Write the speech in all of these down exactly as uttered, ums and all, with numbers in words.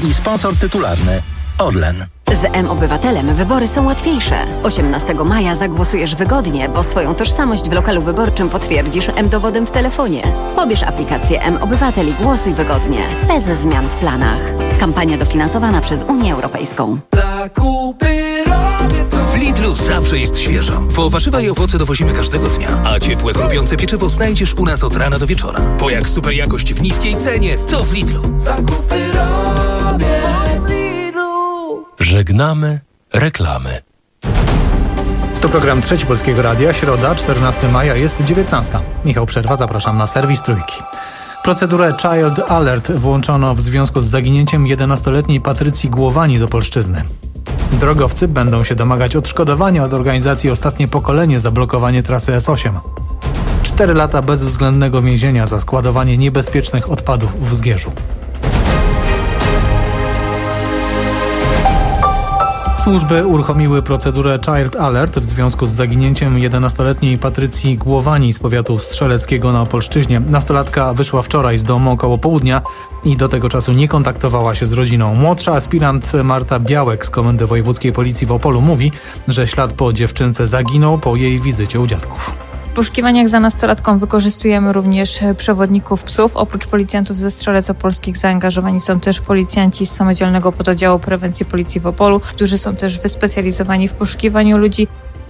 i sponsor tytularny Orlen. Z M-Obywatelem wybory są łatwiejsze. osiemnastego maja zagłosujesz wygodnie, bo swoją tożsamość w lokalu wyborczym potwierdzisz M-dowodem w telefonie. Pobierz aplikację M-Obywatel i głosuj wygodnie, bez zmian w planach. Kampania dofinansowana przez Unię Europejską. W Lidlu zawsze jest świeżo, bo warzywa i owoce dowozimy każdego dnia, a ciepłe, chrupiące pieczywo znajdziesz u nas od rana do wieczora. Bo jak super jakość w niskiej cenie, to w Lidlu. Zakupy robię w Lidlu. Żegnamy reklamy. To program Trzeci Polskiego Radia, środa, czternastego maja, jest dziewiętnasta. Michał Przerwa, zapraszam na serwis Trójki. Procedurę Child Alert włączono w związku z zaginięciem jedenastoletniej Patrycji Głowani z Opolszczyzny. Drogowcy będą się domagać odszkodowania od organizacji Ostatnie Pokolenie za blokowanie trasy S osiem. Cztery lata bezwzględnego więzienia za składowanie niebezpiecznych odpadów w Zgierzu. Służby uruchomiły procedurę Child Alert w związku z zaginięciem jedenastoletniej Patrycji Głowani z powiatu strzeleckiego na Opolszczyźnie. Nastolatka wyszła wczoraj z domu około południa i do tego czasu nie kontaktowała się z rodziną. Młodsza aspirant Marta Białek z Komendy Wojewódzkiej Policji w Opolu mówi, że ślad po dziewczynce zaginął po jej wizycie u dziadków. W poszukiwaniach za nastolatką wykorzystujemy również przewodników psów. Oprócz policjantów ze Strzelec Opolskich zaangażowani są też policjanci z Samodzielnego Pododdziału Prewencji Policji w Opolu, którzy są też wyspecjalizowani w poszukiwaniu ludzi.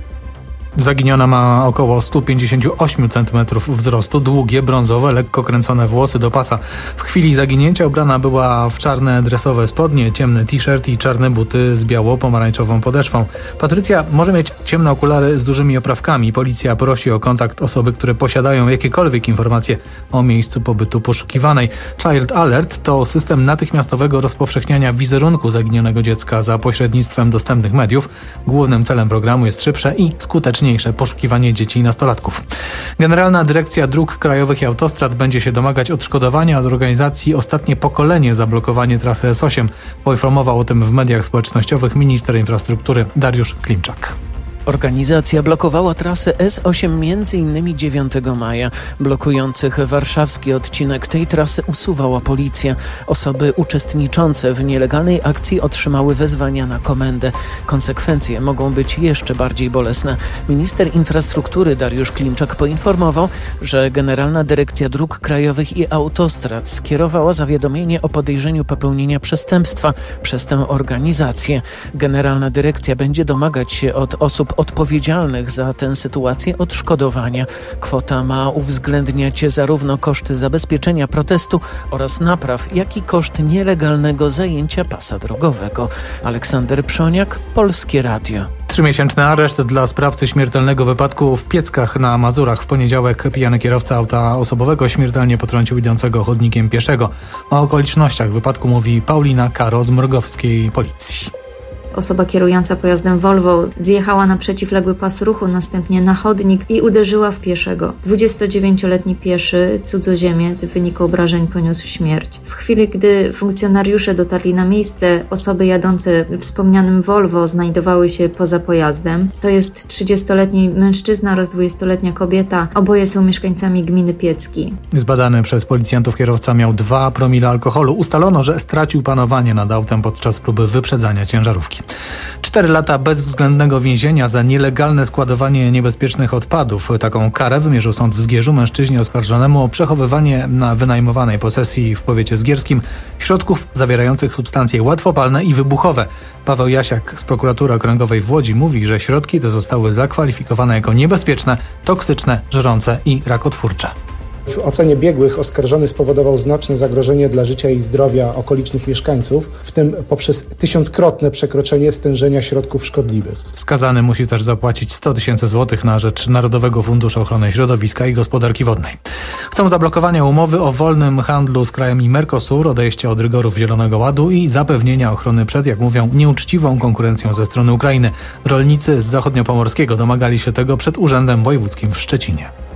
Zaginiona ma około sto pięćdziesiąt osiem centymetrów wzrostu, długie, brązowe, lekko kręcone włosy do pasa. W chwili zaginięcia ubrana była w czarne dresowe spodnie, ciemny t-shirt i czarne buty z biało-pomarańczową podeszwą. Patrycja może mieć ciemne okulary z dużymi oprawkami. Policja prosi o kontakt osoby, które posiadają jakiekolwiek informacje o miejscu pobytu poszukiwanej. Child Alert to system natychmiastowego rozpowszechniania wizerunku zaginionego dziecka za pośrednictwem dostępnych mediów. Głównym celem programu jest szybsze i skuteczniejsze poszukiwanie dzieci i nastolatków. Generalna Dyrekcja Dróg Krajowych i Autostrad będzie się domagać odszkodowania od organizacji Ostatnie Pokolenie za blokowanie trasy S osiem. Poinformował o tym w mediach społecznościowych minister infrastruktury Dariusz Klimczak. Organizacja blokowała trasę S osiem między innymi dziewiątego maja. Blokujących warszawski odcinek tej trasy usuwała policja. Osoby uczestniczące w nielegalnej akcji otrzymały wezwania na komendę. Konsekwencje mogą być jeszcze bardziej bolesne. Minister infrastruktury Dariusz Klimczak poinformował, że Generalna Dyrekcja Dróg Krajowych i Autostrad skierowała zawiadomienie o podejrzeniu popełnienia przestępstwa przez tę organizację. Generalna Dyrekcja będzie domagać się od osób odpowiedzialnych za tę sytuację odszkodowania. Kwota ma uwzględniać zarówno koszty zabezpieczenia protestu oraz napraw, jak i koszt nielegalnego zajęcia pasa drogowego. Aleksander Przoniak, Polskie Radio. Trzymiesięczny areszt dla sprawcy śmiertelnego wypadku w Pieckach na Mazurach. W poniedziałek pijany kierowca auta osobowego śmiertelnie potrącił idącego chodnikiem pieszego. O okolicznościach wypadku mówi Paulina Karo z mrugowskiej policji. Osoba kierująca pojazdem Volvo zjechała na przeciwległy pas ruchu, następnie na chodnik i uderzyła w pieszego. dwudziestodziewięcioletni pieszy, cudzoziemiec, w wyniku obrażeń poniósł śmierć. W chwili, gdy funkcjonariusze dotarli na miejsce, osoby jadące wspomnianym Volvo znajdowały się poza pojazdem. To jest trzydziestoletni mężczyzna oraz dwudziestoletnia kobieta. Oboje są mieszkańcami gminy Piecki. Zbadany przez policjantów kierowca miał dwa promile alkoholu. Ustalono, że stracił panowanie nad autem podczas próby wyprzedzania ciężarówki. Cztery lata bezwzględnego więzienia za nielegalne składowanie niebezpiecznych odpadów. Taką karę wymierzył sąd w Zgierzu mężczyźnie oskarżonemu o przechowywanie na wynajmowanej posesji w powiecie zgierskim środków zawierających substancje łatwopalne i wybuchowe. Paweł Jasiak z prokuratury okręgowej w Łodzi mówi, że środki te zostały zakwalifikowane jako niebezpieczne, toksyczne, żrące i rakotwórcze. W ocenie biegłych oskarżony spowodował znaczne zagrożenie dla życia i zdrowia okolicznych mieszkańców, w tym poprzez tysiąckrotne przekroczenie stężenia środków szkodliwych. Skazany musi też zapłacić sto tysięcy złotych na rzecz Narodowego Funduszu Ochrony Środowiska i Gospodarki Wodnej. Chcą zablokowania umowy o wolnym handlu z krajami Mercosur, odejścia od rygorów Zielonego Ładu i zapewnienia ochrony przed, jak mówią, nieuczciwą konkurencją ze strony Ukrainy. Rolnicy z zachodniopomorskiego domagali się tego przed Urzędem Wojewódzkim w Szczecinie.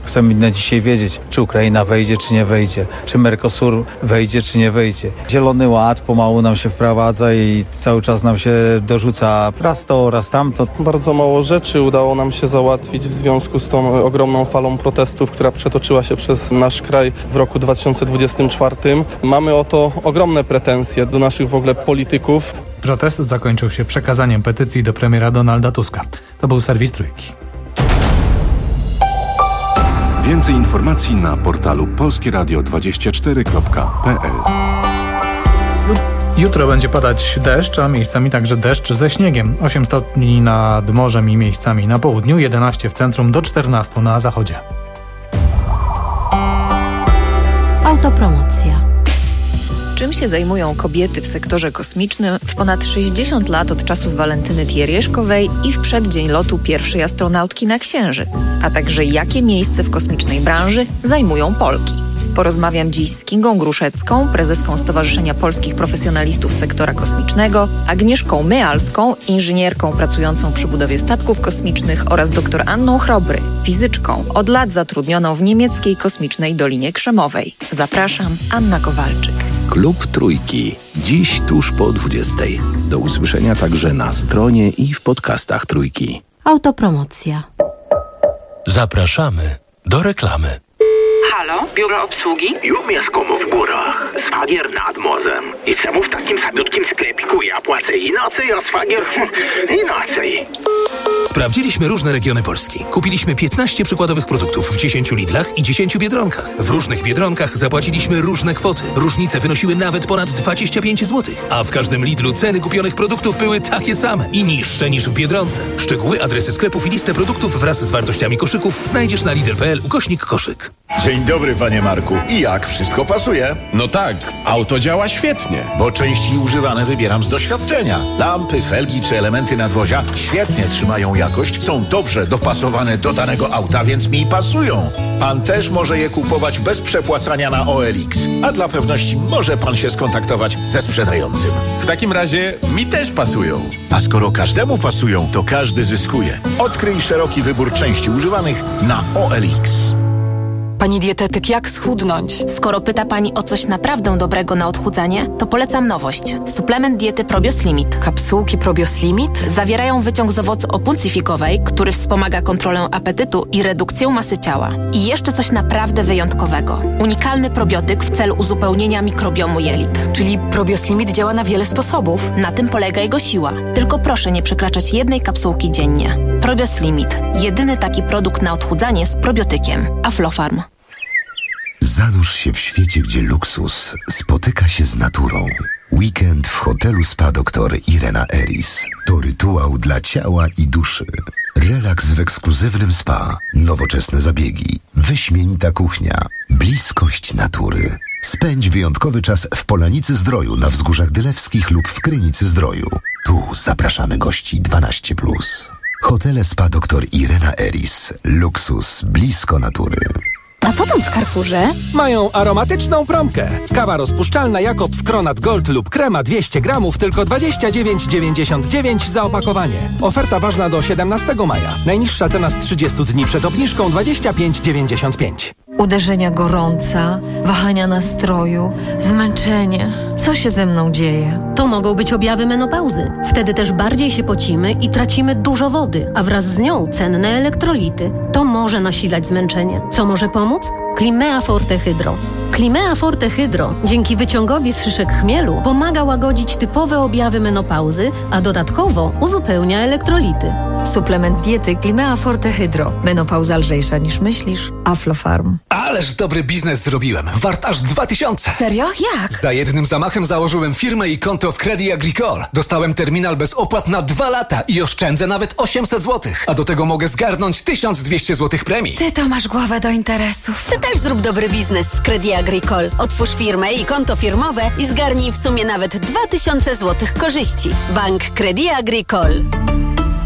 Chcemy na dzisiaj wiedzieć, czy Ukraina wejdzie, czy nie wejdzie, czy Mercosur wejdzie, czy nie wejdzie. Zielony Ład pomału nam się wprowadza i cały czas nam się dorzuca raz to, raz tamto. Bardzo mało rzeczy udało nam się załatwić w związku z tą ogromną falą protestów, która przetoczyła się przez nasz kraj w roku dwa tysiące dwudziestym czwartym. Mamy o to ogromne pretensje do naszych w ogóle polityków. Protest zakończył się przekazaniem petycji do premiera Donalda Tuska. To był serwis Trójki. Więcej informacji na portalu polskieradio dwadzieścia cztery kropka p l. Jutro będzie padać deszcz, a miejscami także deszcz ze śniegiem. osiem stopni nad morzem i miejscami na południu, jedenaście w centrum do czternastu na zachodzie. Autopromocja. Czym się zajmują kobiety w sektorze kosmicznym w ponad sześćdziesiąt lat od czasów Walentyny Tierieżkowej i w przeddzień lotu pierwszej astronautki na Księżyc, a także jakie miejsce w kosmicznej branży zajmują Polki. Porozmawiam dziś z Kingą Gruszecką, prezeską Stowarzyszenia Polskich Profesjonalistów Sektora Kosmicznego, Agnieszką Myalską, inżynierką pracującą przy budowie statków kosmicznych oraz dr Anną Chrobry, fizyczką, od lat zatrudnioną w niemieckiej kosmicznej Dolinie Krzemowej. Zapraszam, Anna Kowalczyk. Klub Trójki. Dziś tuż po dwudziestej. Do usłyszenia także na stronie i w podcastach Trójki. Autopromocja. Zapraszamy do reklamy. Halo, biuro obsługi? Ja mieszkam w górach, szwagier nad morzem. I czemu w takim samiutkim sklepiku ja płacę inaczej, a szwagier inaczej? Sprawdziliśmy różne regiony Polski. Kupiliśmy piętnaście przykładowych produktów w dziesięciu Lidlach i dziesięciu Biedronkach. W różnych Biedronkach zapłaciliśmy różne kwoty. Różnice wynosiły nawet ponad dwadzieścia pięć złotych. A w każdym Lidlu ceny kupionych produktów były takie same i niższe niż w Biedronce. Szczegóły, adresy sklepów i listę produktów wraz z wartościami koszyków znajdziesz na lidl kropka p l ukośnik koszyk. Dzień dobry, panie Marku. I jak? Wszystko pasuje? No tak, auto działa świetnie. Bo części używane wybieram z doświadczenia. Lampy, felgi czy elementy nadwozia świetnie trzymają jakość, są dobrze dopasowane do danego auta, więc mi pasują. Pan też może je kupować bez przepłacania na O L X. A dla pewności może pan się skontaktować ze sprzedającym. W takim razie mi też pasują. A skoro każdemu pasują, to każdy zyskuje. Odkryj szeroki wybór części używanych na O L X. Pani dietetyk, jak schudnąć? Skoro pyta Pani o coś naprawdę dobrego na odchudzanie, to polecam nowość. Suplement diety Probios Limit. Kapsułki Probios Limit zawierają wyciąg z owocu opulsifikowej, który wspomaga kontrolę apetytu i redukcję masy ciała. I jeszcze coś naprawdę wyjątkowego. Unikalny probiotyk w celu uzupełnienia mikrobiomu jelit. Czyli Probios Limit działa na wiele sposobów. Na tym polega jego siła. Tylko proszę nie przekraczać jednej kapsułki dziennie. Probios Limit. Jedyny taki produkt na odchudzanie z probiotykiem. Aflofarm. Zanurz się w świecie, gdzie luksus spotyka się z naturą. Weekend w hotelu Spa doktor Irena Eris to rytuał dla ciała i duszy. Relaks w ekskluzywnym spa, nowoczesne zabiegi, wyśmienita kuchnia, bliskość natury. Spędź wyjątkowy czas w Polanicy Zdroju na Wzgórzach Dylewskich lub w Krynicy Zdroju. Tu zapraszamy gości dwanaście plus. Hotele Spa doktor Irena Eris. Luksus blisko natury. A potem w Carrefourze mają aromatyczną promkę. Kawa rozpuszczalna Jakobs Kronat Gold lub krema dwieście gramów, tylko dwadzieścia dziewięć dziewięćdziesiąt dziewięć za opakowanie. Oferta ważna do siedemnastego maja. Najniższa cena z trzydziestu dni przed obniżką dwadzieścia pięć dziewięćdziesiąt pięć. Uderzenia gorąca, wahania nastroju, zmęczenie. Co się ze mną dzieje? To mogą być objawy menopauzy. Wtedy też bardziej się pocimy i tracimy dużo wody, a wraz z nią cenne elektrolity. To może nasilać zmęczenie. Co może pomóc? Climea Forte Hydro. Climea Forte Hydro dzięki wyciągowi z szyszek chmielu pomaga łagodzić typowe objawy menopauzy, a dodatkowo uzupełnia elektrolity. Suplement diety Climea Forte Hydro. Menopauza lżejsza niż myślisz. Aflofarm. Ależ dobry biznes zrobiłem. Wart aż dwa tysiące. Serio? Jak? Za jednym zamachem założyłem firmę i konto w Credit Agricole. Dostałem terminal bez opłat na dwa lata i oszczędzę nawet osiemset złotych. A do tego mogę zgarnąć tysiąc dwieście złotych premii. Ty to masz głowę do interesów. Ty też zrób dobry biznes z Credit Agricole. Otwórz firmę i konto firmowe i zgarnij w sumie nawet dwa tysiące złotych korzyści. Bank Credit Agricole.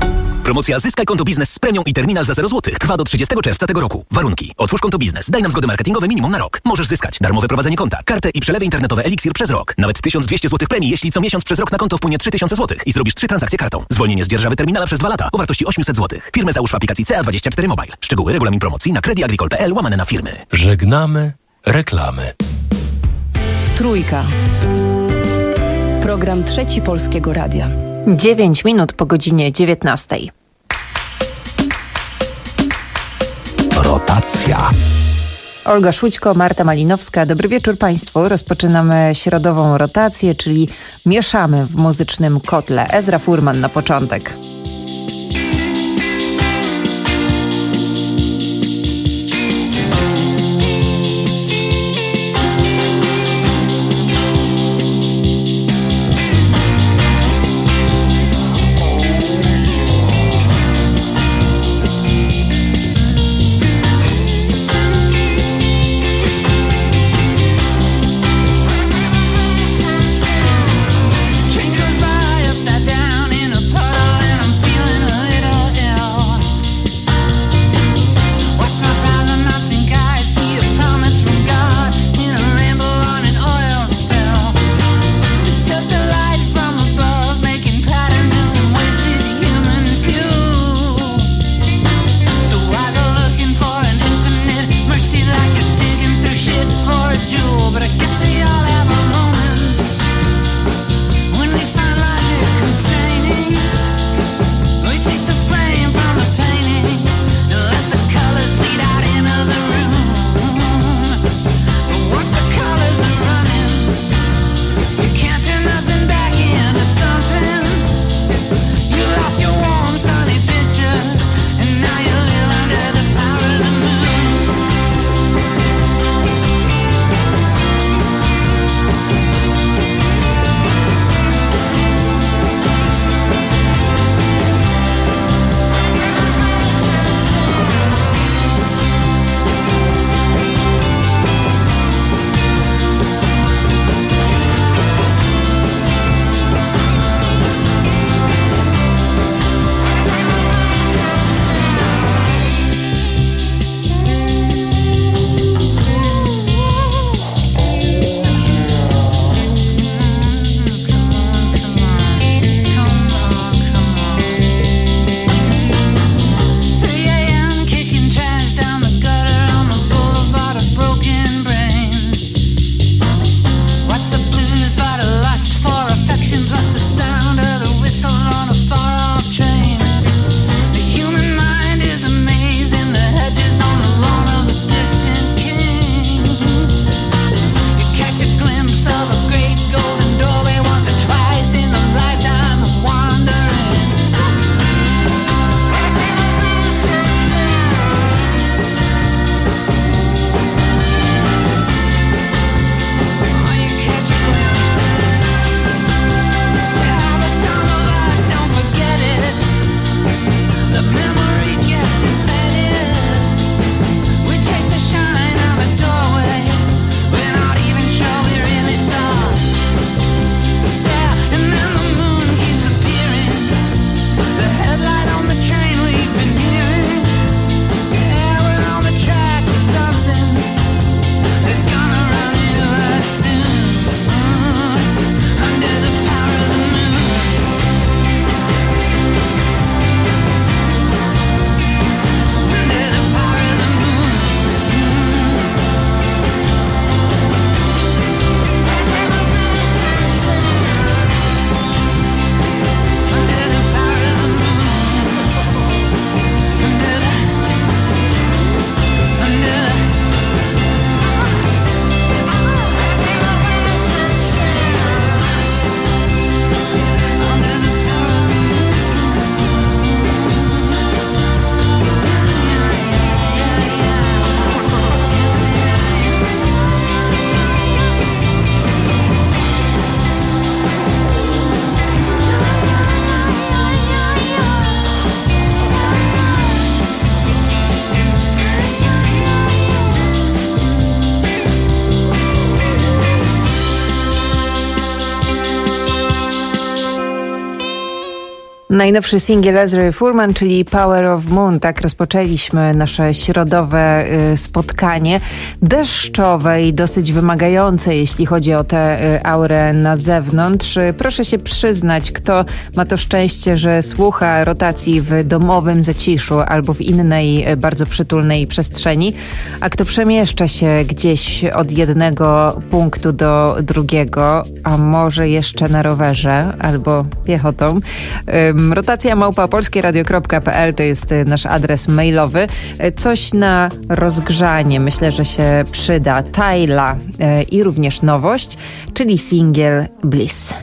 Promocja Zyskaj konto biznes z premią i terminal za zero złotych trwa do trzydziestego czerwca tego roku. Warunki. Otwórz konto biznes. Daj nam zgody marketingowe minimum na rok. Możesz zyskać darmowe prowadzenie konta, kartę i przelewy internetowe Eliksir przez rok. Nawet tysiąc dwieście złotych premii, jeśli co miesiąc przez rok na konto wpłynie trzy tysiące złotych i zrobisz trzy transakcje kartą. Zwolnienie z dzierżawy terminala przez dwa lata o wartości osiemset złotych. Firmę załóż w aplikacji C A dwadzieścia cztery Mobile. Szczegóły, regulamin promocji na credit agricole kropka p l łamane na firmy. Żegnamy reklamy. Trójka. Program Trzeci Polskiego Radia. dziewięć minut po godzinie dziewiętnastej. Rotacja. Olga Szłućko, Marta Malinowska. Dobry wieczór Państwu. Rozpoczynamy środową rotację, czyli mieszamy w muzycznym kotle. Ezra Furman na początek. Train goes by upside down in a puddle and I'm Najnowszy singiel Ezry Furman, czyli Power of Moon. Tak rozpoczęliśmy nasze środowe y, spotkanie. Deszczowe i dosyć wymagające, jeśli chodzi o tę y, aurę na zewnątrz. Y, proszę się przyznać, kto ma to szczęście, że słucha rotacji w domowym zaciszu albo w innej y, bardzo przytulnej przestrzeni, a kto przemieszcza się gdzieś od jednego punktu do drugiego, a może jeszcze na rowerze albo piechotą. Y, Rotacja małpa polskieradio kropka p l to jest nasz adres mailowy. Coś na rozgrzanie myślę, że się przyda. Tyla i również nowość, czyli singiel Bliss.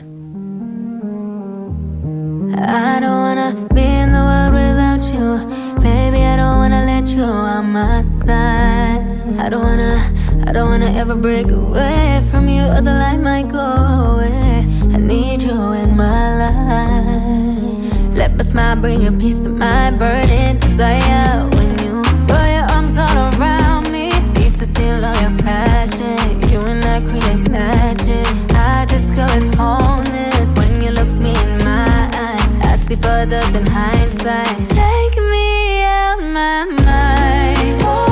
I don't wanna be in the world without you. Baby, I don't wanna let you on my side. I don't wanna, I don't wanna ever break away from you or the light might go away. I need you in my life. Let my smile bring a piece of my burden desire. When you throw your arms all around me, need to feel all your passion. You and I create magic. I discovered wholeness when you look me in my eyes. I see further than hindsight. Take me out my mind. Oh.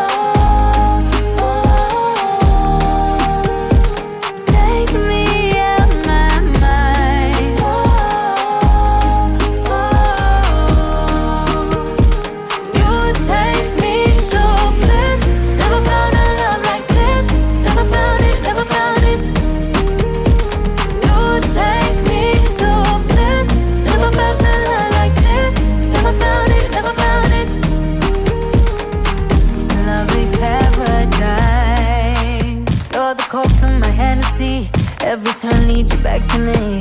Every turn leads you back to me.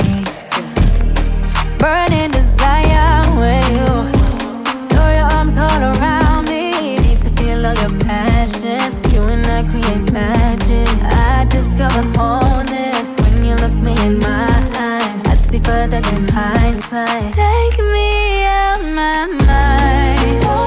Burning desire when you throw your arms all around me. Need to feel all your passion. You and I create magic. I discover wholeness when you look me in my eyes. I see further than hindsight. Take me out my mind. Oh.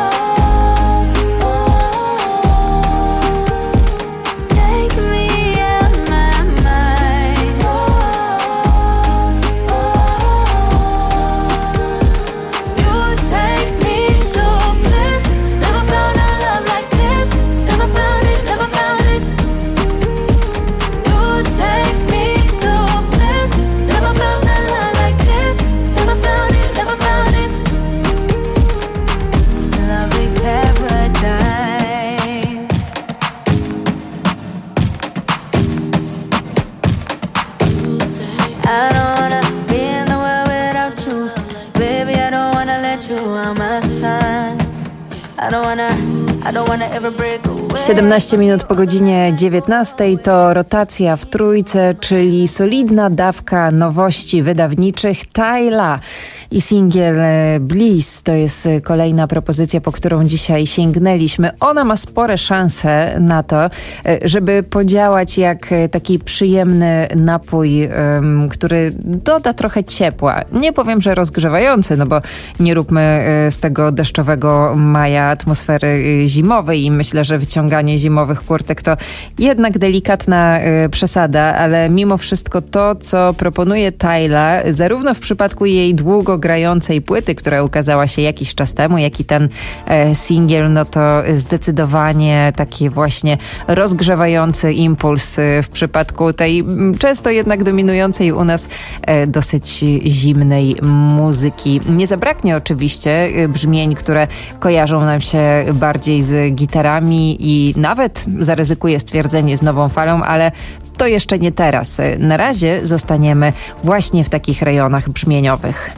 siedemnaście minut po godzinie dziewiętnastej to rotacja w trójce, czyli solidna dawka nowości wydawniczych. Tyla i singiel Bliss to jest kolejna propozycja, po którą dzisiaj sięgnęliśmy. Ona ma spore szanse na to, żeby podziałać jak taki przyjemny napój, um, który doda trochę ciepła. Nie powiem, że rozgrzewający, no bo nie róbmy z tego deszczowego maja atmosfery zimowej i myślę, że wyciąganie zimowych kurtek to jednak delikatna y, przesada, ale mimo wszystko to, co proponuje Tyla, zarówno w przypadku jej długo grającej płyty, która ukazała się jakiś czas temu, jak i ten e, singiel, no to zdecydowanie taki właśnie rozgrzewający impuls w przypadku tej często jednak dominującej u nas e, dosyć zimnej muzyki. Nie zabraknie oczywiście brzmień, które kojarzą nam się bardziej z gitarami i nawet zaryzykuję stwierdzenie z nową falą, ale to jeszcze nie teraz. Na razie zostaniemy właśnie w takich rejonach brzmieniowych.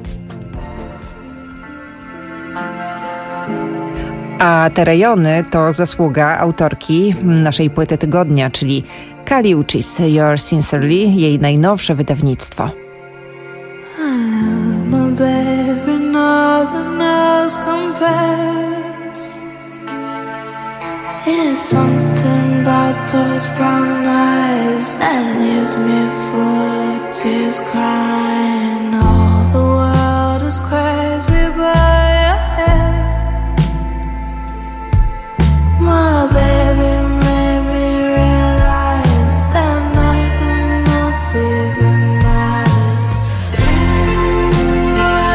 A te rejony to zasługa autorki naszej płyty tygodnia, czyli Kali Uchis, Yours Sincerely, jej najnowsze wydawnictwo. It's something about those brown eyes that leaves me full of tears crying. All the world is crazy but your hair. My baby made me realize that nothing else even matters. Ooh,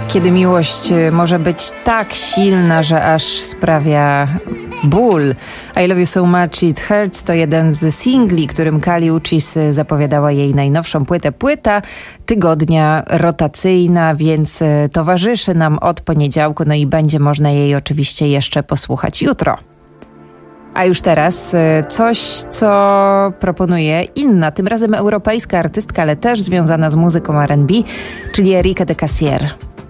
Kiedy miłość może być tak silna, że aż sprawia ból. I Love You So Much It Hurts to jeden z singli, którym Kali Uchis zapowiadała jej najnowszą płytę. Płyta tygodnia rotacyjna, więc towarzyszy nam od poniedziałku, no i będzie można jej oczywiście jeszcze posłuchać jutro. A już teraz coś, co proponuje inna, tym razem europejska artystka, ale też związana z muzyką R and B, czyli Erika de Casier.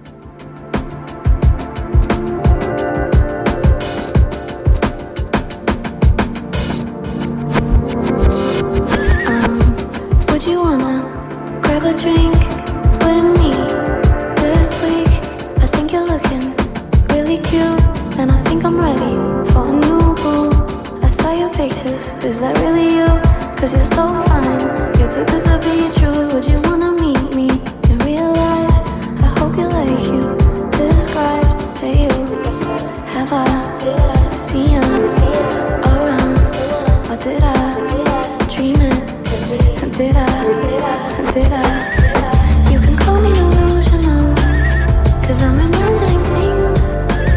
Is that really you? Cause you're so fine. You're too good to be true. Would you wanna meet me in real life? I hope you like you described. Hey you, have I seen you around? Or did I dream it? Did I? Did I? You can call me delusional, cause I'm imagining things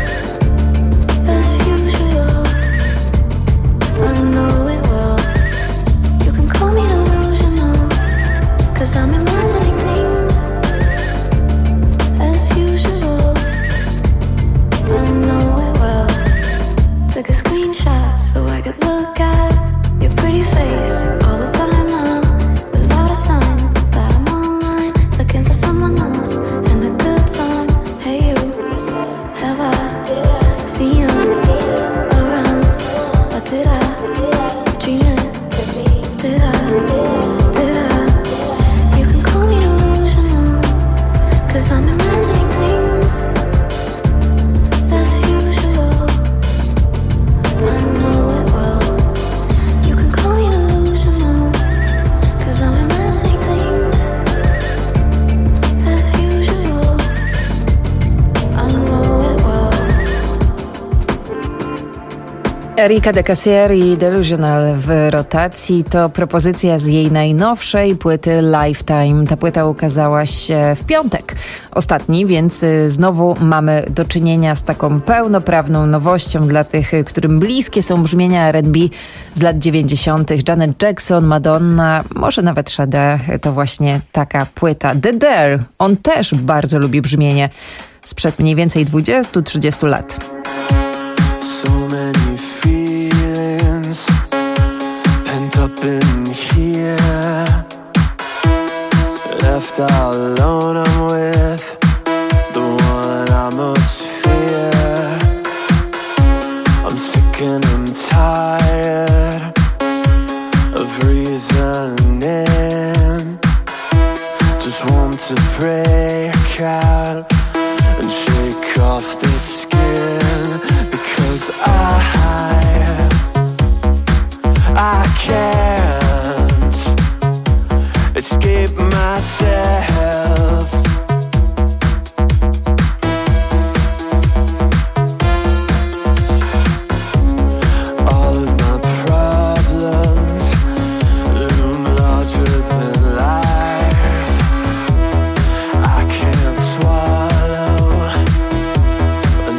as usual. I know it. I'm imagining things as usual. I know it well. Took a screenshot so I could look at your pretty face all the time now, without a sign that I'm online, looking for someone else and a good time. Hey you, have I seen you around? Or did I dream it? Did I? Cause I'm imagining things as usual. I know it well. You can call me delusional, cause I'm imagining things as usual. I know it well. Erika de Casier i Delusional w rotacji to propozycja z jej najnowszej płyty Lifetime. Ta płyta ukazała się w piątek ostatni, więc znowu mamy do czynienia z taką pełnoprawną nowością dla tych, którym bliskie są brzmienia R and B z lat dziewięćdziesiątych. Janet Jackson, Madonna, może nawet Sade, to właśnie taka płyta. The Dare, on też bardzo lubi brzmienie sprzed mniej więcej dwudziestu trzydziestu lat. So many feelings pent up in here, left all alone I'm with the one I most fear. I'm sick and I'm tired of reasoning, just want to break out and shake off this skin. Cause I, I can't escape myself. All of my problems loom larger than life. I can't swallow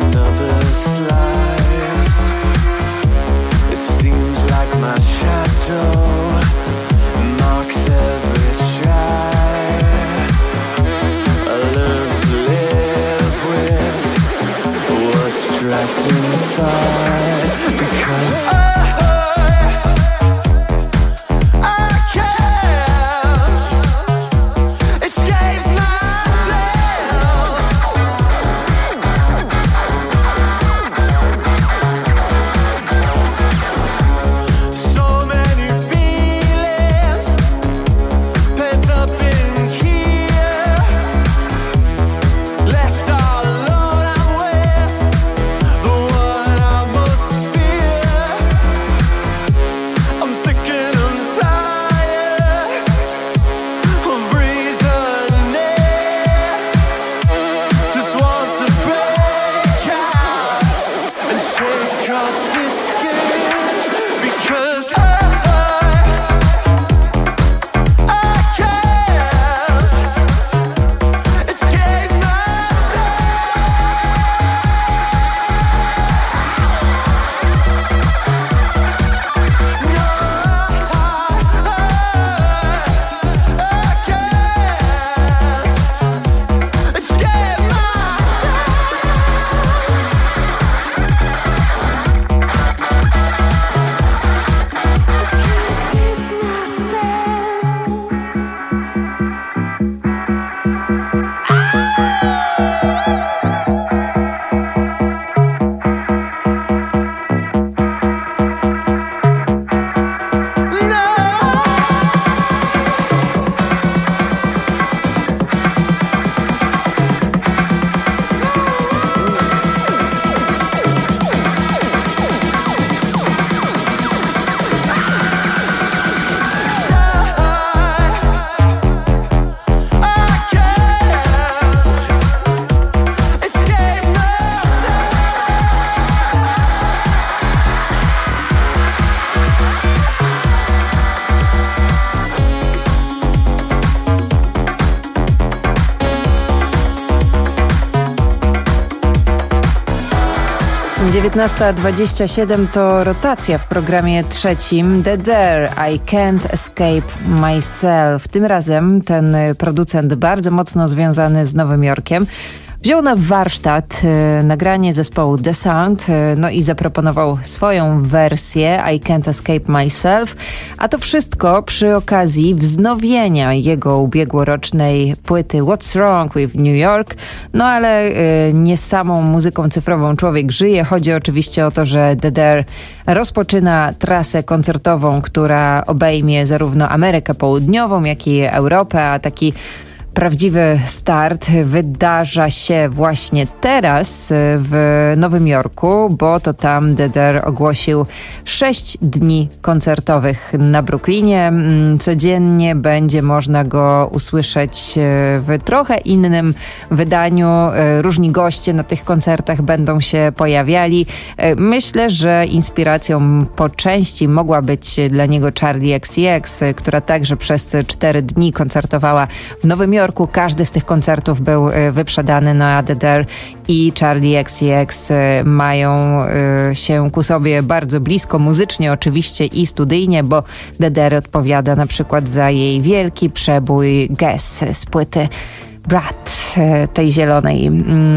dziewiętnasta dwadzieścia siedem to rotacja w programie trzecim. The Dare, I Can't Escape Myself. Tym razem ten producent bardzo mocno związany z Nowym Jorkiem wziął na warsztat y, nagranie zespołu The Sound, y, no i zaproponował swoją wersję I Can't Escape Myself, a to wszystko przy okazji wznowienia jego ubiegłorocznej płyty What's Wrong with New York. No ale y, nie samą muzyką cyfrową człowiek żyje. Chodzi oczywiście o to, że The Dare rozpoczyna trasę koncertową, która obejmie zarówno Amerykę Południową, jak i Europę, a taki prawdziwy start wydarza się właśnie teraz w Nowym Jorku, bo to tam The Dare ogłosił sześć dni koncertowych na Brooklynie. Codziennie będzie można go usłyszeć w trochę innym wydaniu. Różni goście na tych koncertach będą się pojawiali. Myślę, że inspiracją po części mogła być dla niego Charli X C X, która także przez cztery dni koncertowała w Nowym Jorku. Każdy z tych koncertów był wyprzedany na The Dare i Charli X C X mają się ku sobie bardzo blisko, muzycznie oczywiście i studyjnie, bo The Dare odpowiada na przykład za jej wielki przebój Guess z płyty Brat, tej zielonej.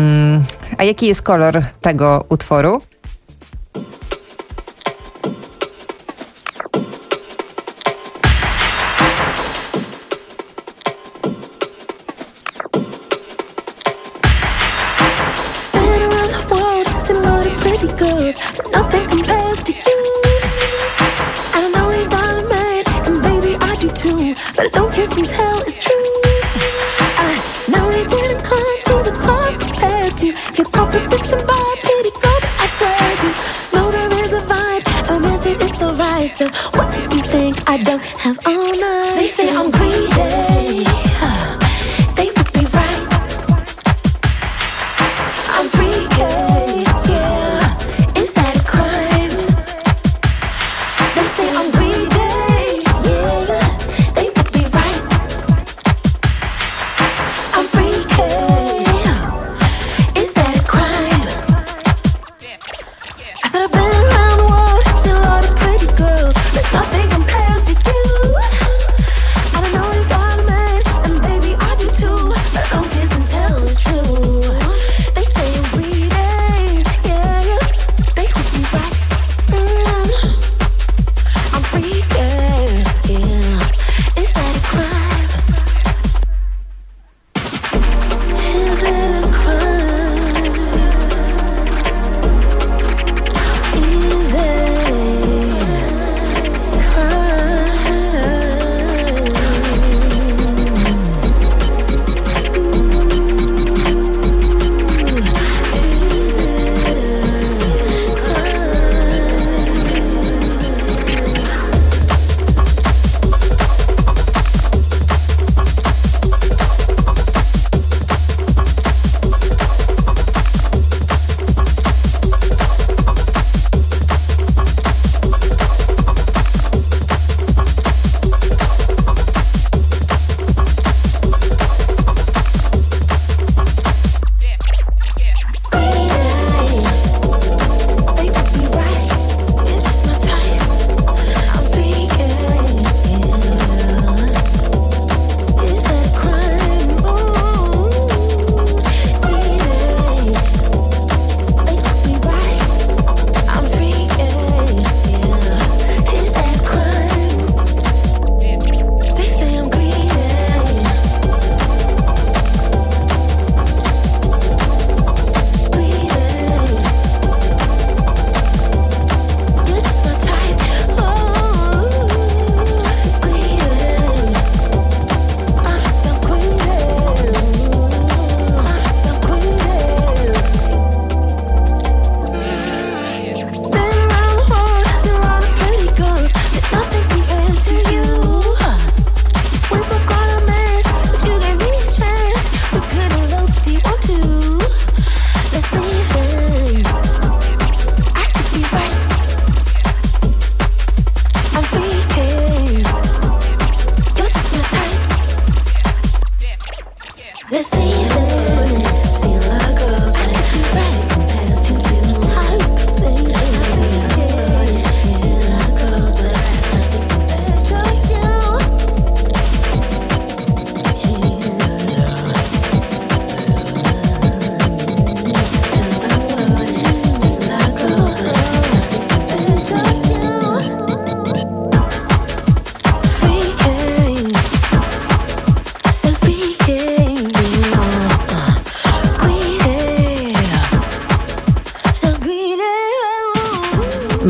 A jaki jest kolor tego utworu? Proposition by pretty good, I swear.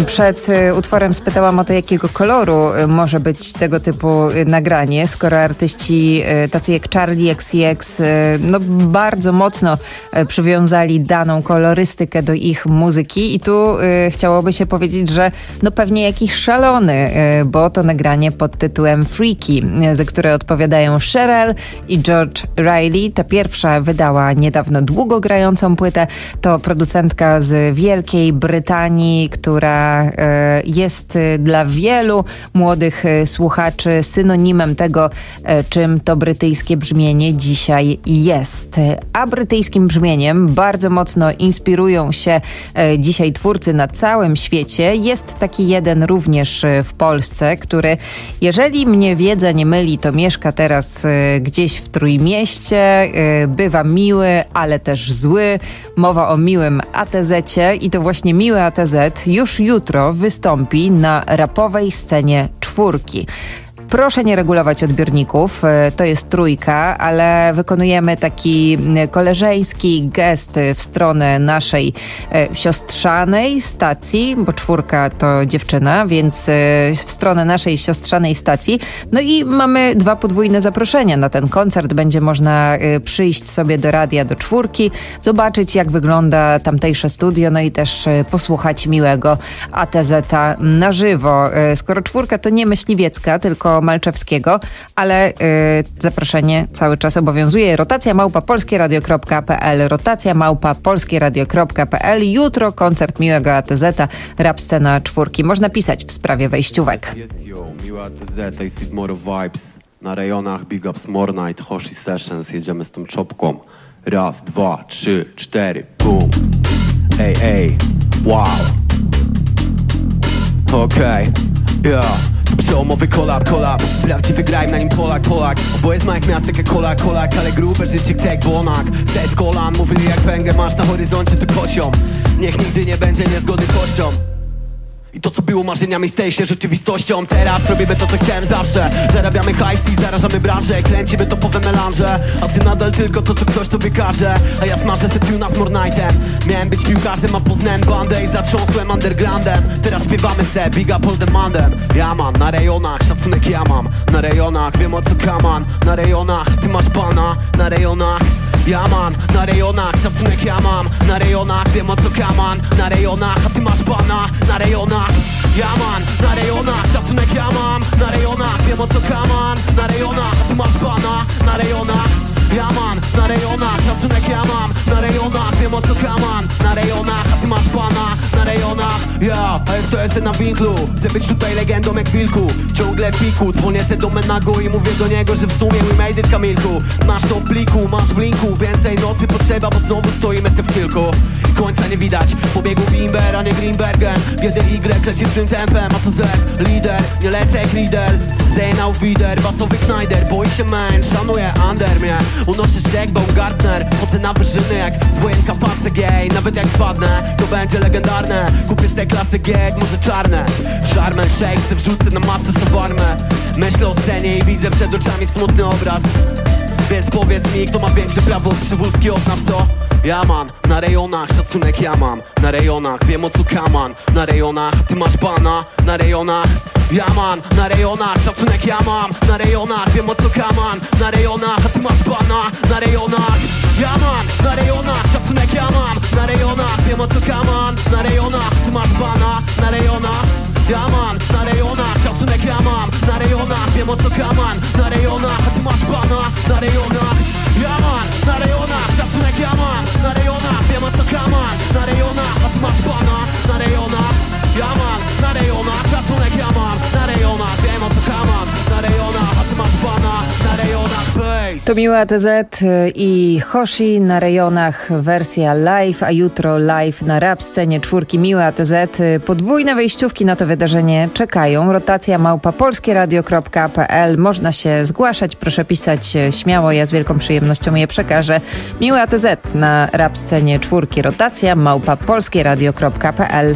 Przed utworem spytałam o to, jakiego koloru może być tego typu nagranie, skoro artyści tacy jak Charli X C X no, bardzo mocno przywiązali daną kolorystykę do ich muzyki i tu chciałoby się powiedzieć, że no pewnie jakiś szalony, bo to nagranie pod tytułem Freaky, za które odpowiadają Cherrelle i George Riley. Ta pierwsza wydała niedawno długo grającą płytę. To producentka z Wielkiej Brytanii, która jest dla wielu młodych słuchaczy synonimem tego, czym to brytyjskie brzmienie dzisiaj jest. A brytyjskim brzmieniem bardzo mocno inspirują się dzisiaj twórcy na całym świecie. Jest taki jeden również w Polsce, który, jeżeli mnie wiedza nie myli, to mieszka teraz gdzieś w Trójmieście. Bywa miły, ale też zły. Mowa o miłym A T Z-cie i to właśnie miły A T Z już jutro wystąpi na rapowej scenie Czwórki. Proszę nie regulować odbiorników, to jest Trójka, ale wykonujemy taki koleżeński gest w stronę naszej siostrzanej stacji, bo Czwórka to dziewczyna, więc w stronę naszej siostrzanej stacji. No i mamy dwa podwójne zaproszenia na ten koncert. Będzie można przyjść sobie do radia, do Czwórki, zobaczyć jak wygląda tamtejsze studio, no i też posłuchać miłego A T Z-a na żywo. Skoro Czwórka to nie Myśliwiecka, tylko Malczewskiego, ale y, zaproszenie cały czas obowiązuje. Rotacja małpa polskieradio kropka p l, rotacja małpa polskieradio kropka p l. Jutro koncert miłego A T Z-a, rap scena Czwórki. Można pisać w sprawie wejściówek. Jest yo, miły A T Z i Sigmoro Vibes. Na rejonach Big Ups More Night, Hoshi Sessions. Jedziemy z tą czopką. Raz, dwa, trzy, cztery, boom. Ej, ej, wow. Okej, okay. yeah. Przełomowy kolab, kolab, prawdziwy grime, na nim Polak, Polak. Oboje z małych miastek jak kolak, kolak, ale grube życie chce jak Bonak. Set kolan, mówili jak węgiel, masz na horyzoncie to kosią. Niech nigdy nie będzie niezgody kością. I to co było marzeniami staje się rzeczywistością. Teraz robimy to co chciałem zawsze. Zarabiamy hajs i zarażamy branżę. Kręcimy topowe melanże. A ty nadal tylko to co ktoś tobie każe. A ja smażę se tuna z Mornightem. Miałem być piłkarzem, a poznałem bandę i zatrząsłem undergroundem. Teraz śpiewamy se, big up all demandem. Ja man, na rejonach, szacunek ja mam. Na rejonach, wiem o co kaman. Na rejonach, ty masz pana. Na rejonach, ja man, na rejonach, szacunek ja mam. Na rejonach, wiem o co kaman. Na rejonach, a ty masz pana. Na rejonach, ja man, na rejonach, szacunek ja mam. Na rejonach, wiem o co kaman. Na rejonach, a ty masz pana. Na rejonach, ja man, na rejonach, szacunek ja mam. Na rejonach, wiem o co kaman. Na rejonach, a ty masz pana. Na rejonach, ja, a jest to jestem na winklu. Chcę być tutaj legendą jak wilku. Ciągle piku, dzwonię se do Menago i mówię do niego, że w sumie we made it, Kamilku. Masz to w pliku, masz w linku. Więcej nocy potrzeba, bo znowu stoimy se w kilku. I końca nie widać, pobiegł Bimber, a nie Greenbergen. Jeden Y leci swym tempem, a to Z lider, nie lecę jak lider. Zena Wider, basowy Knajder. Boi się man, szanuje under mnie. Unoszę się jak Baumgartner. Chodzę na wyżyny jak wojenka face gay. Nawet jak spadnę, to będzie legendarne. Kupię z tej klasy G, jak może czarne. W Sharm el Sheikh se wrzucę na masę szawarmę. Myślę o scenie i widzę przed oczami smutny obraz. Więc powiedz mi, kto ma większe prawo od przywódzki od nas, co? Ja man, na rejonach, szacunek ja mam. Na rejonach, wiem o co kaman. Na rejonach, ty masz pana. Na rejonach, ja man, na rejonach, szacunek ja mam. Na rejonach, wiem o co kaman. Na rejonach, a ty masz pana. Na rejonach, ja man, na rejonach, szacunek ja mam. Na rejonach, wiem o co kaman. Na rejonach, ty masz pana. Na rejonach, ja man, na rejonach, szacunek ja mam. Na rejonach, wiem o co kaman. Na rejonach, a ty masz pana. Na rejonach, ja man, na rejonach, szacunek ja mam. Na rejonach, wiem o co kaman. Na rejonach, a ty masz pana. Na rejonach, ja man, na rejonach, szacunek ja mam. Na rejonach, wiem o co kaman. Na rejonach, a ty masz pana. Na rejonach, bass. To miły A T Z i Hoshi na rejonach, wersja live, a jutro live na rap scenie Czwórki. Miły A T Z. Podwójne wejściówki na to wydarzenie czekają. Rotacja małpa polskieradio kropka p l. Można się zgłaszać, proszę pisać śmiało, ja z wielką przyjemnością je przekażę. Miły A T Z na rap scenie Czwórki. Rotacja małpa polskieradio kropka p l.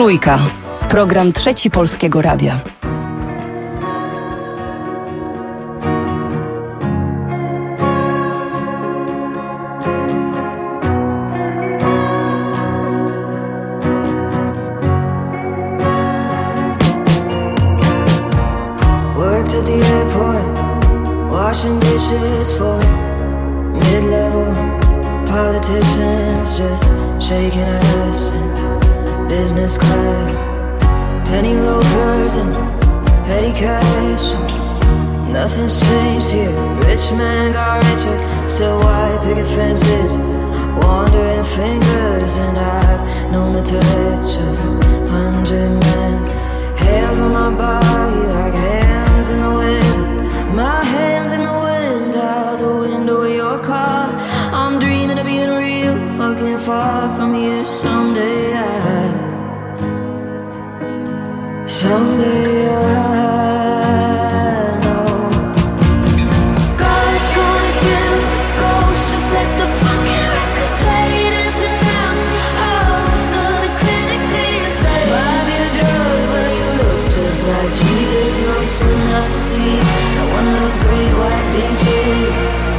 Trójka. Program Trzeci Polskiego Radia. Worked at the airport, washing dishes for mid-level politicians, just shaking ass in business class. Penny loafers and petty cash. Nothing's changed here. Rich man got richer, still white picket fences, wandering fingers, and I've known the touch of a hundred men. Hands on my body like hands in the wind. My hands in the wind, out the window of your car. I'm dreaming of being real, fucking far from here. Someday I, someday I know God's gonna build the ghost, just let the fucking record play. Dancing down halls of the clinically inside. Might be the drugs, but you look just like Jesus. And I'm swimming out to sea at one of those great white beaches.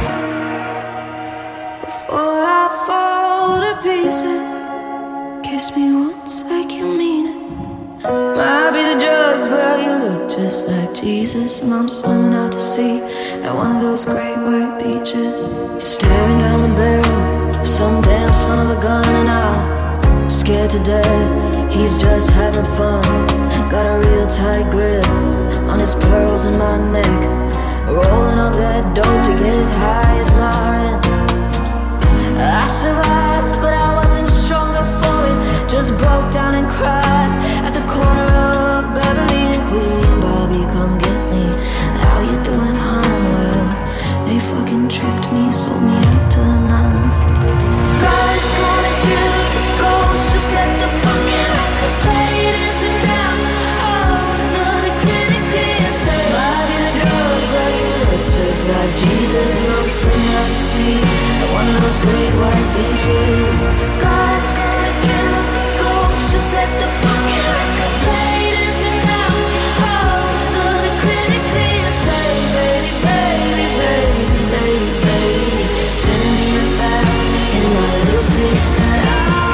Before I fall to pieces, kiss me once like you mean it. Might be the drugs, but you look just like Jesus. And I'm swimming out to sea at one of those great white beaches. You're staring down the barrel of some damn son of a gun, and I'm scared to death. He's just having fun, got a real tight grip on his pearls in my neck, rolling up that dope to get as high as my rent. I survived, but I wasn't stronger for it. Just broke down and cried at the corner of Beverly and Queen. Bobby, come get me. How you doing, hon? Well, they fucking tricked me, sold me out to the nuns. God's gonna build the ghost, just let the fucking record play. Dancing down halls of the clinically insane. Might be the drugs, but you look just like Jesus. And I'm swimming out to sea at one of those great white beaches. God's gonna build the ghost, just let the fucking record play. Dancing down halls of the clinically insane. Baby, baby, baby, baby, baby, send me back in my little pink gown.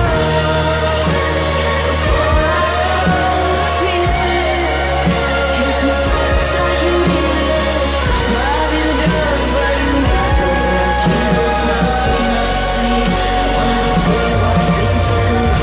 Before I fall to pieces, kiss me once like you mean it. Might be the drugs, but you look just like Jesus. I'm swimming out to sea at one of those great white beaches.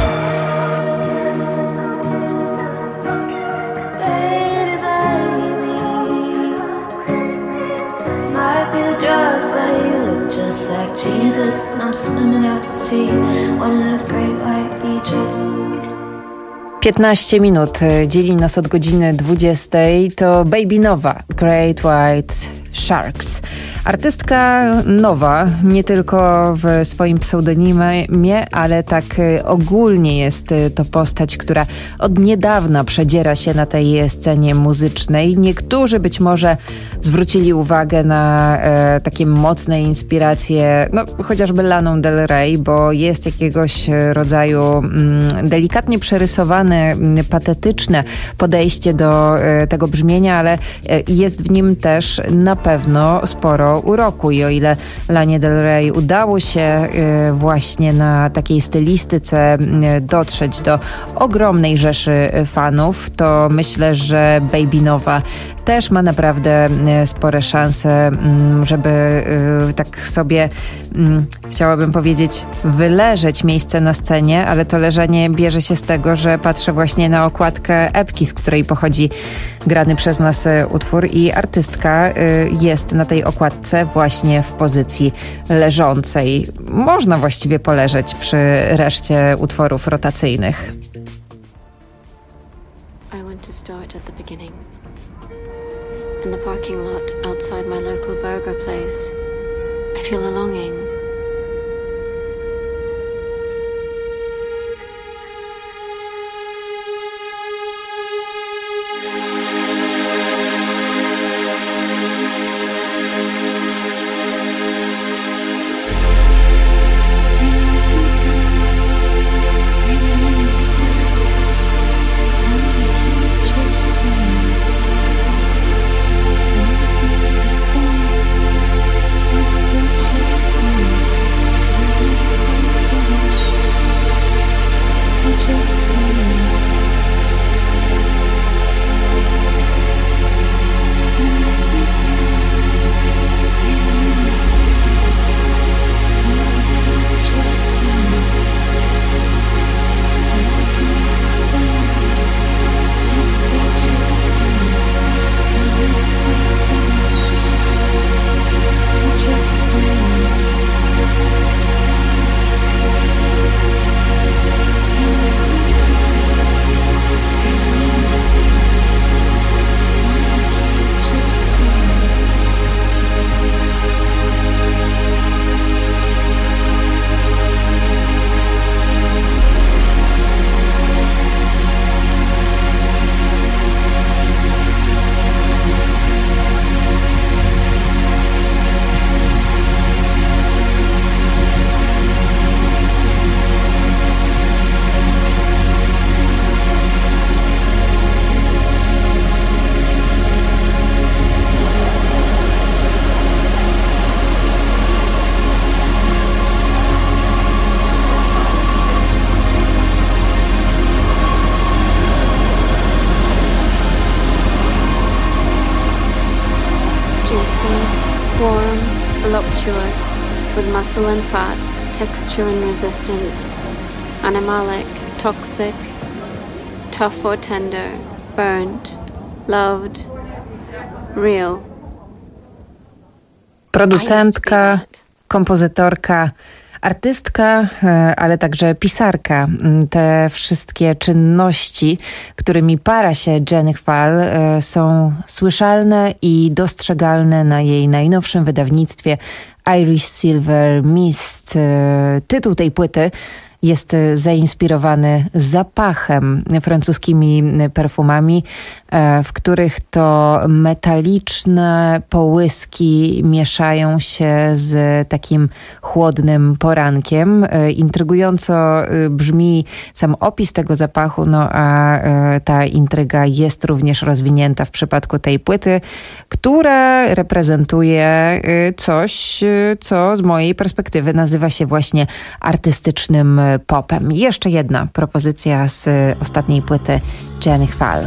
Baby, baby, might be the drugs, but you look just like Jesus. And I'm swimming out to sea one of those great white beaches. piętnaście minut dzieli nas od godziny dwudziestej. To Baby Nova, Great White Sharks. Artystka nowa, nie tylko w swoim pseudonimie, ale tak ogólnie jest to postać, która od niedawna przedziera się na tej scenie muzycznej. Niektórzy być może zwrócili uwagę na e, takie mocne inspiracje, no chociażby Laną Del Rey, bo jest jakiegoś rodzaju mm, delikatnie przerysowane, patetyczne podejście do e, tego brzmienia, ale e, jest w nim też na pewno sporo uroku. I o ile Lanie Del Rey udało się y, właśnie na takiej stylistyce y, dotrzeć do ogromnej rzeszy fanów, to myślę, że Baby Nova też ma naprawdę y, spore szanse, y, żeby y, tak sobie, y, chciałabym powiedzieć, wyleżeć miejsce na scenie, ale to leżenie bierze się z tego, że patrzę właśnie na okładkę epki, z której pochodzi grany przez nas utwór, i artystka y, jest na tej okładce właśnie w pozycji leżącej. Można właściwie poleżeć przy reszcie utworów rotacyjnych. I want to start at the beginning. In the parking lot outside my local burger place, I feel a longing. Still warm, voluptuous, with muscle and fat, texture and resistance, animalic, toxic, tough or tender, burned, loved, real. Producentka, kompozytorka, artystka, ale także pisarka. Te wszystkie czynności, którymi para się Jenny Fall, są słyszalne i dostrzegalne na jej najnowszym wydawnictwie Irish Silver Mist. Tytuł tej płyty jest zainspirowany zapachem, francuskimi perfumami, w których to metaliczne połyski mieszają się z takim chłodnym porankiem. Intrygująco brzmi sam opis tego zapachu, no a ta intryga jest również rozwinięta w przypadku tej płyty, która reprezentuje coś, co z mojej perspektywy nazywa się właśnie artystycznym popem. Jeszcze jedna propozycja z ostatniej płyty Jenny Fall.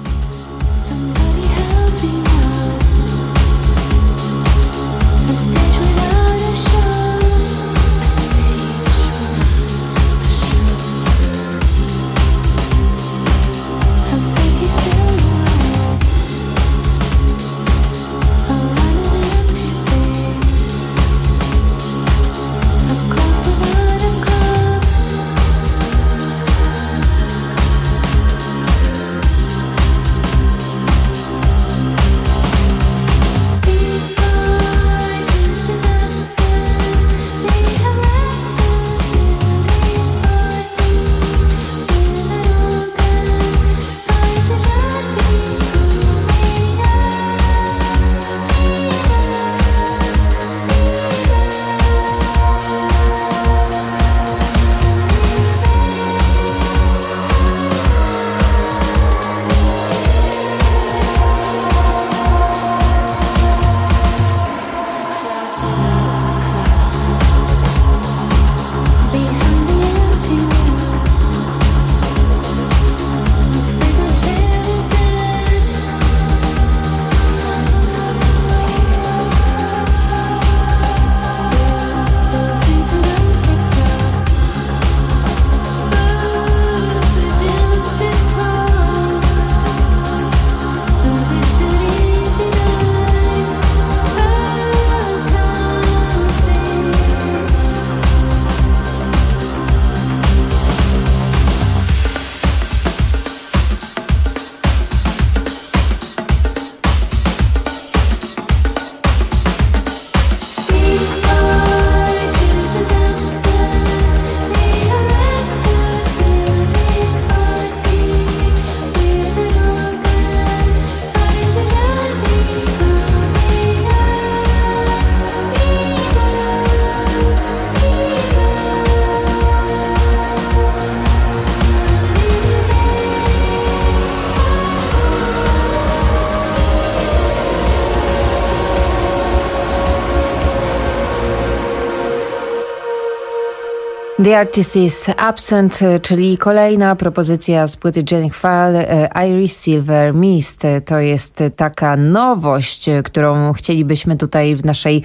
The Artist is Absent, czyli kolejna propozycja z płyty Jenny Fall, Irish Silver Mist. To jest taka nowość, którą chcielibyśmy tutaj w naszej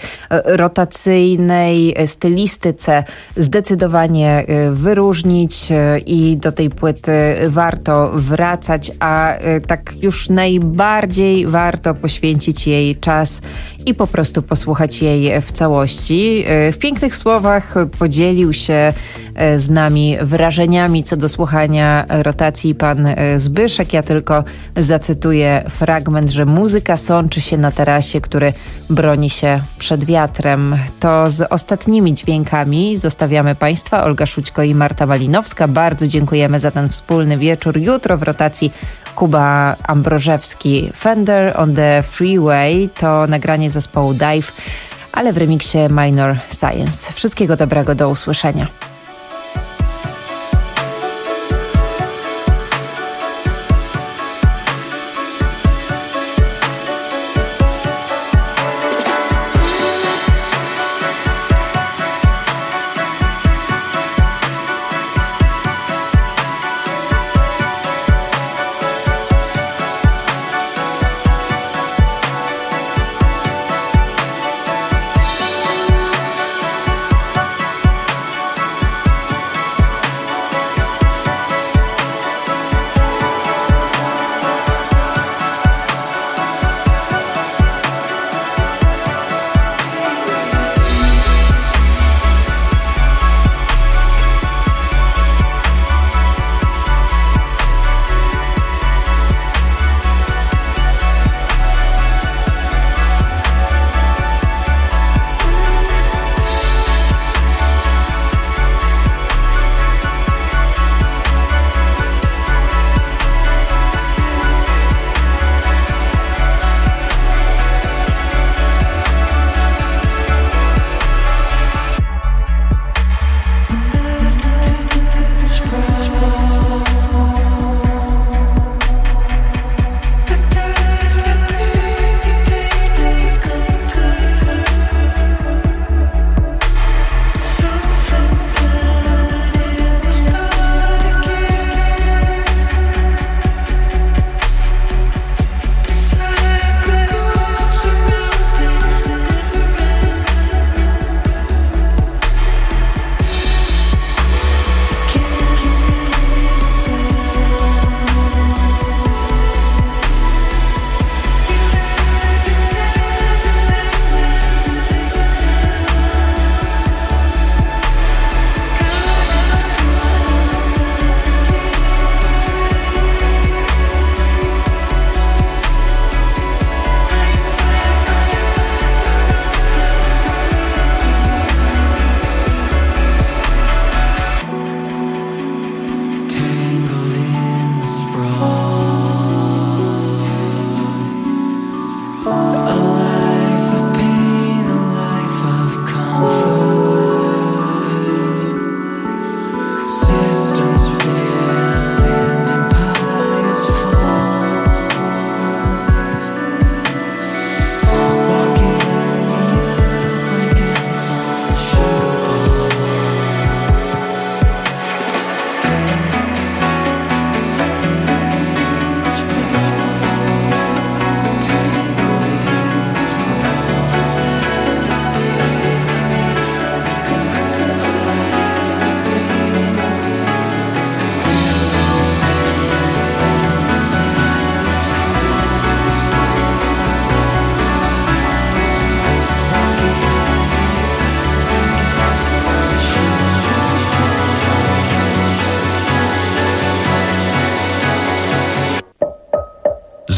rotacyjnej stylistyce zdecydowanie wyróżnić i do tej płyty warto wracać, a tak już najbardziej warto poświęcić jej czas i po prostu posłuchać jej w całości. W pięknych słowach podzielił się z nami wrażeniami co do słuchania rotacji pan Zbyszek. Ja tylko zacytuję fragment, że muzyka sączy się na tarasie, który broni się przed wiatrem. To z ostatnimi dźwiękami zostawiamy Państwa. Olga Szućko i Marta Malinowska. Bardzo dziękujemy za ten wspólny wieczór. Jutro w rotacji Kuba Ambrożewski. Fender on the Freeway to nagranie zespołu Dive, ale w remiksie Minor Science. Wszystkiego dobrego, do usłyszenia.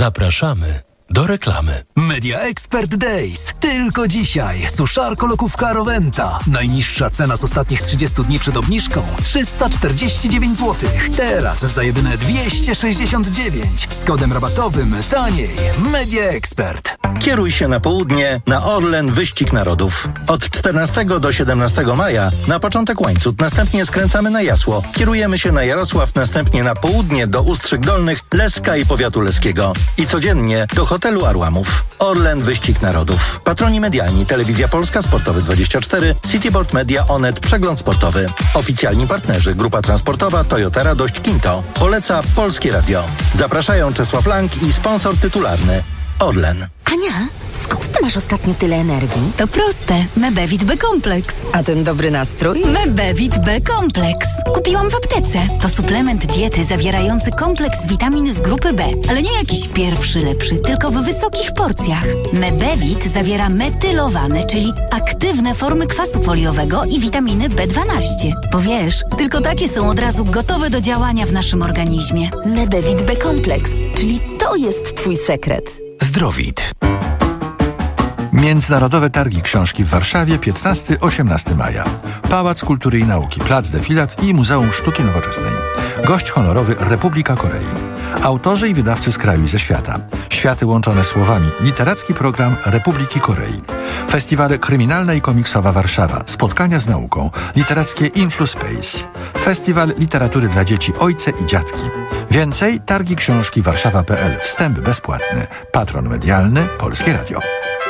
Zapraszamy do reklamy. Media Expert Days. Tylko dzisiaj. Suszarko lokówka Rowenta. Najniższa cena z ostatnich trzydziestu dni przed obniżką trzysta czterdzieści dziewięć złotych. Teraz za jedyne dwieście sześćdziesiąt dziewięć. Z kodem rabatowym taniej. Media Expert. Kieruj się na południe na Orlen Wyścig Narodów. Od czternastego do siedemnastego maja na początek Łańcut, następnie skręcamy na Jasło. Kierujemy się na Jarosław, następnie na południe do Ustrzyk Dolnych, Leska i powiatu leskiego. I codziennie do hotelu Arłamów. Orlen Wyścig Narodów. Patroni medialni: Telewizja Polska, Sportowy dwadzieścia cztery, Cityboard Media, Onet, Przegląd Sportowy. Oficjalni partnerzy: Grupa Transportowa, Toyota Radość, Kinto. Poleca Polskie Radio. Zapraszają Czesław Lang i sponsor tytularny Orlen. Ania, skąd ty masz ostatnio tyle energii? To proste. Mebevit B-kompleks. A ten dobry nastrój? Mebevit B-kompleks. Kupiłam w aptece. To suplement diety zawierający kompleks witamin z grupy B. Ale nie jakiś pierwszy lepszy, tylko w wysokich porcjach. Mebevit zawiera metylowane, czyli aktywne formy kwasu foliowego i witaminy B dwanaście. Bo wiesz, tylko takie są od razu gotowe do działania w naszym organizmie. Mebevit B-kompleks, czyli to jest twój sekret. Zdrowit. Międzynarodowe Targi Książki w Warszawie piętnastego do osiemnastego maja. Pałac Kultury i Nauki, Plac Defilat i Muzeum Sztuki Nowoczesnej. Gość honorowy Republika Korei. Autorzy i wydawcy z kraju i ze świata. Światy łączone słowami. Literacki program Republiki Korei. Festiwale Kryminalna i Komiksowa Warszawa. Spotkania z nauką. Literackie InfluSpace. Festiwal Literatury dla Dzieci Ojce i Dziadki. Więcej Targi Książki Warszawa kropka pe el. Wstęp bezpłatny. Patron medialny Polskie Radio.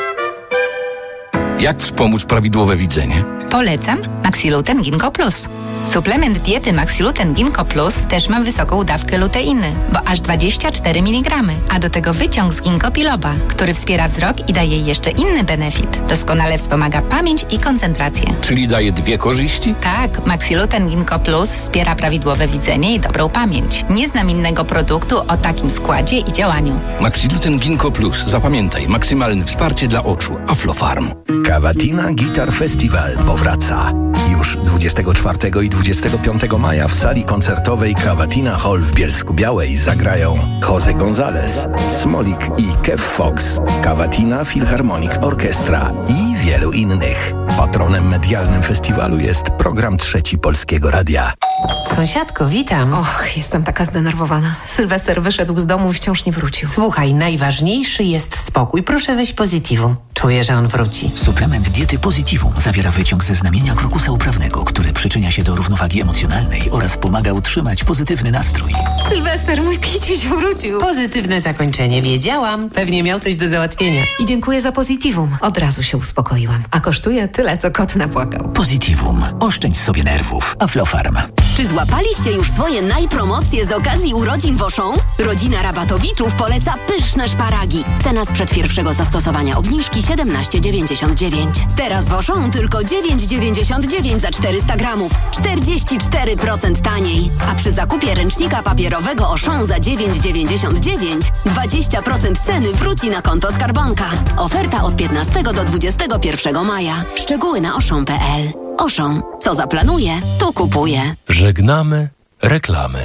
Jak wspomóc prawidłowe widzenie? Polecam Maxiluten Ginkgo Plus. Suplement diety Maxiluten Ginkgo Plus też ma wysoką dawkę luteiny, bo aż dwadzieścia cztery miligramy, a do tego wyciąg z ginkgo biloba, który wspiera wzrok i daje jeszcze inny benefit. Doskonale wspomaga pamięć i koncentrację. Czyli daje dwie korzyści? Tak, Maxiluten Ginkgo Plus wspiera prawidłowe widzenie i dobrą pamięć. Nie znam innego produktu o takim składzie i działaniu. Maxiluten Ginkgo Plus. Zapamiętaj, maksymalne wsparcie dla oczu. Aflofarm. Cavatina Guitar Festival powraca. Już dwudziestego czwartego i dwudziestego piątego maja w sali koncertowej Cavatina Hall w Bielsku-Białej zagrają Jose González, Smolik i Kev Fox, Cavatina Philharmonic Orchestra i wielu innych. Patronem medialnym festiwalu jest program Trzeci Polskiego Radia. Sąsiadko, witam. Och, jestem taka zdenerwowana. Sylwester wyszedł z domu i wciąż nie wrócił. Słuchaj, najważniejszy jest spokój. Proszę weź Positivum. Czuję, że on wróci. Suplement diety Positivum zawiera wyciąg ze znamienia krokusa uprawnego, który przyczynia się do równowagi emocjonalnej oraz pomaga utrzymać pozytywny nastrój. Sylwester, mój kiciuś wrócił. Pozytywne zakończenie, wiedziałam. Pewnie miał coś do załatwienia. I dziękuję za Positivum. Od razu się uspokoiłam. A kosztuje tyle, co kot napłakał. Positivum. Oszczędź sobie nerwów. Aflofarm. Czy złapaliście już swoje najpromocje z okazji urodzin w Auchan? Rodzina Rabatowiczów poleca pyszne szparagi. Cena sprzed pierwszego zastosowania obniżki siedemnaście dziewięćdziesiąt dziewięć. Teraz w Auchan tylko dziewięć dziewięćdziesiąt dziewięć za czterysta gramów. czterdzieści cztery procent taniej. A przy zakupie ręcznika papierowego Auchan za dziewięć dziewięćdziesiąt dziewięć dwadzieścia procent ceny wróci na konto Skarbanka. Oferta od piętnastego do dwudziestego pierwszego maja. Szczegóły na auchan kropka pe el. Auchan. Co zaplanuje, to kupuje. Żegnamy reklamy.